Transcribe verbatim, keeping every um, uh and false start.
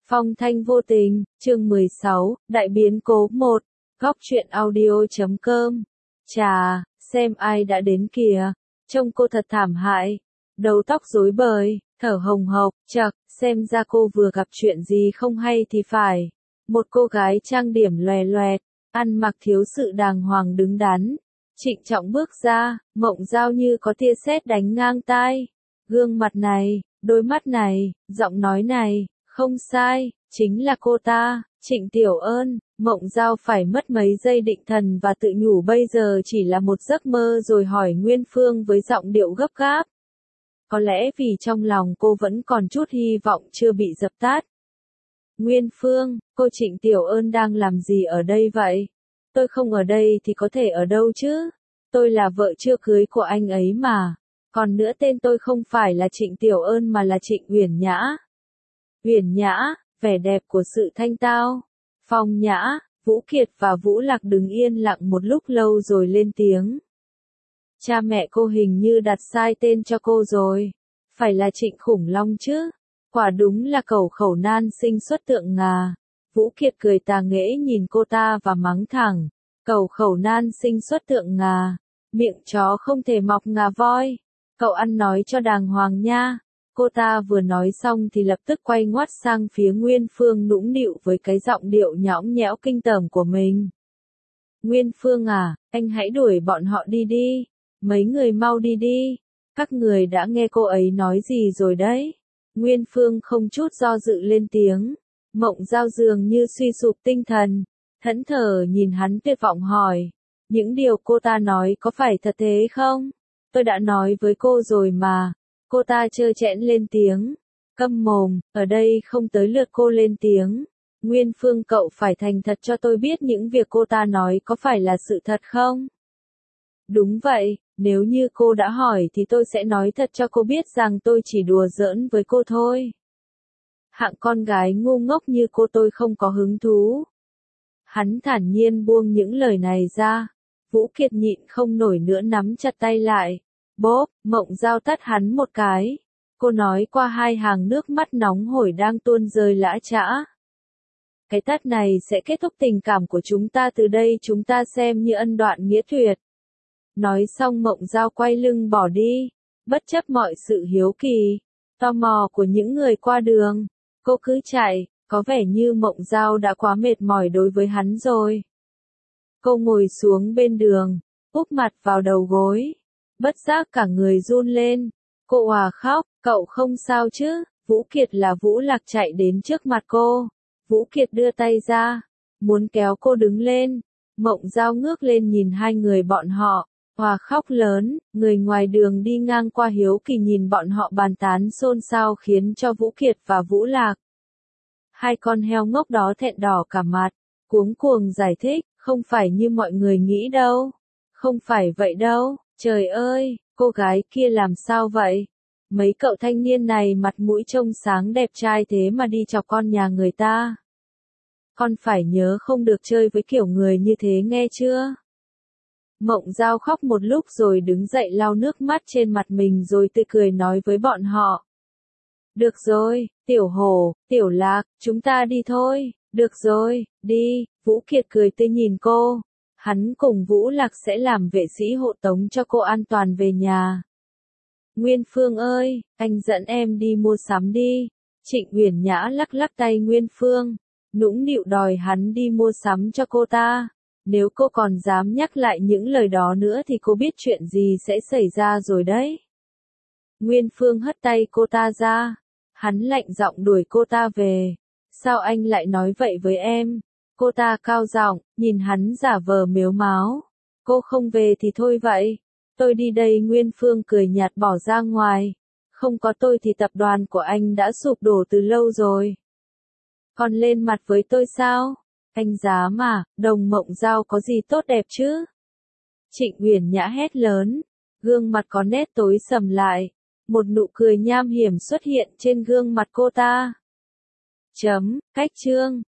Phong thanh vô tình, chương mười sáu, đại biến cố một, góc truyện audio.com. Chà, xem ai đã đến kìa, trông cô thật thảm hại, đầu tóc rối bời, thở hồng hộc, chậc, xem ra cô vừa gặp chuyện gì không hay thì phải. Một cô gái trang điểm loè loẹt, ăn mặc thiếu sự đàng hoàng đứng đắn, trịnh trọng bước ra, Mộng Dao như có tia sét đánh ngang tai. Gương mặt này, đôi mắt này, giọng nói này, không sai, chính là cô ta, Trịnh Tiểu Ơn. Mộng Dao phải mất mấy giây định thần và tự nhủ bây giờ chỉ là một giấc mơ rồi hỏi Nguyên Phương với giọng điệu gấp gáp. Có lẽ vì trong lòng cô vẫn còn chút hy vọng chưa bị dập tắt. Nguyên Phương, cô Trịnh Tiểu Ơn đang làm gì ở đây vậy? Tôi không ở đây thì có thể ở đâu chứ? Tôi là vợ chưa cưới của anh ấy mà. Còn nữa tên tôi không phải là Trịnh Tiểu Ơn mà là Trịnh Uyển Nhã. Uyển Nhã, vẻ đẹp của sự thanh tao, phong nhã. Vũ Kiệt và Vũ Lạc đứng yên lặng một lúc lâu rồi lên tiếng. Cha mẹ cô hình như đặt sai tên cho cô rồi. Phải là Trịnh Khủng Long chứ? Quả đúng là cẩu khẩu nan sinh xuất tượng ngà. Vũ Kiệt cười tà nghễ nhìn cô ta và mắng thẳng. Cẩu khẩu nan sinh xuất tượng ngà. Miệng chó không thể mọc ngà voi. Cậu ăn nói cho đàng hoàng nha. Cô ta vừa nói xong thì lập tức quay ngoắt sang phía Nguyên Phương nũng nịu với cái giọng điệu nhõng nhẽo kinh tởm của mình. Nguyên Phương à, anh hãy đuổi bọn họ đi đi. Mấy người mau đi đi. Các người đã nghe cô ấy nói gì rồi đấy. Nguyên Phương không chút do dự lên tiếng. Mộng Dao dường như suy sụp tinh thần. Thẫn thờ nhìn hắn tuyệt vọng hỏi. Những điều cô ta nói có phải thật thế không? Tôi đã nói với cô rồi mà. Cô ta trơ trẽn lên tiếng. Câm mồm, ở đây không tới lượt cô lên tiếng. Nguyên Phương cậu phải thành thật cho tôi biết những việc cô ta nói có phải là sự thật không? Đúng vậy, nếu như cô đã hỏi thì tôi sẽ nói thật cho cô biết rằng tôi chỉ đùa giỡn với cô thôi. Hạng con gái ngu ngốc như cô tôi không có hứng thú. Hắn thản nhiên buông những lời này ra. Vũ Kiệt nhịn không nổi nữa nắm chặt tay lại. Bốp, Mộng Dao tát hắn một cái. Cô nói qua hai hàng nước mắt nóng hổi đang tuôn rơi lã chã. Cái tát này sẽ kết thúc tình cảm của chúng ta, từ đây chúng ta xem như ân đoạn nghĩa tuyệt. Nói xong Mộng Dao quay lưng bỏ đi. Bất chấp mọi sự hiếu kỳ, tò mò của những người qua đường, cô cứ chạy, có vẻ như Mộng Dao đã quá mệt mỏi đối với hắn rồi. Cô ngồi xuống bên đường, úp mặt vào đầu gối. Bất giác cả người run lên. Cô òa khóc, cậu không sao chứ? Vũ Kiệt là Vũ Lạc chạy đến trước mặt cô. Vũ Kiệt đưa tay ra, muốn kéo cô đứng lên. Mộng Dao ngước lên nhìn hai người bọn họ, òa khóc lớn. Người ngoài đường đi ngang qua hiếu kỳ nhìn bọn họ bàn tán xôn xao khiến cho Vũ Kiệt và Vũ Lạc. Hai con heo ngốc đó thẹn đỏ cả mặt, cuống cuồng giải thích, không phải như mọi người nghĩ đâu. Không phải vậy đâu. Trời ơi, cô gái kia làm sao vậy? Mấy cậu thanh niên này mặt mũi trông sáng đẹp trai thế mà đi chọc con nhà người ta. Con phải nhớ không được chơi với kiểu người như thế nghe chưa? Mộng Dao khóc một lúc rồi đứng dậy lau nước mắt trên mặt mình rồi tươi cười nói với bọn họ. Được rồi, Tiểu Hổ, Tiểu Lạc, chúng ta đi thôi. Được rồi, đi. Vũ Kiệt cười tươi nhìn cô. Hắn cùng Vũ Lạc sẽ làm vệ sĩ hộ tống cho cô an toàn về nhà. Nguyên Phương ơi, anh dẫn em đi mua sắm đi. Trịnh Uyển Nhã lắc lắc tay Nguyên Phương, nũng nịu đòi hắn đi mua sắm cho cô ta. Nếu cô còn dám nhắc lại những lời đó nữa thì cô biết chuyện gì sẽ xảy ra rồi đấy. Nguyên Phương hất tay cô ta ra. Hắn lạnh giọng đuổi cô ta về. Sao anh lại nói vậy với em? Cô ta cao giọng, nhìn hắn giả vờ mếu máo. Cô không về thì thôi vậy. Tôi đi đây. Nguyên Phương cười nhạt bỏ ra ngoài. Không có tôi thì tập đoàn của anh đã sụp đổ từ lâu rồi. Còn lên mặt với tôi sao? Anh dám mà, đồng Mộng Dao có gì tốt đẹp chứ? Trịnh Uyển Nhã hét lớn. Gương mặt có nét tối sầm lại. Một nụ cười nham hiểm xuất hiện trên gương mặt cô ta. Chấm, cách chương.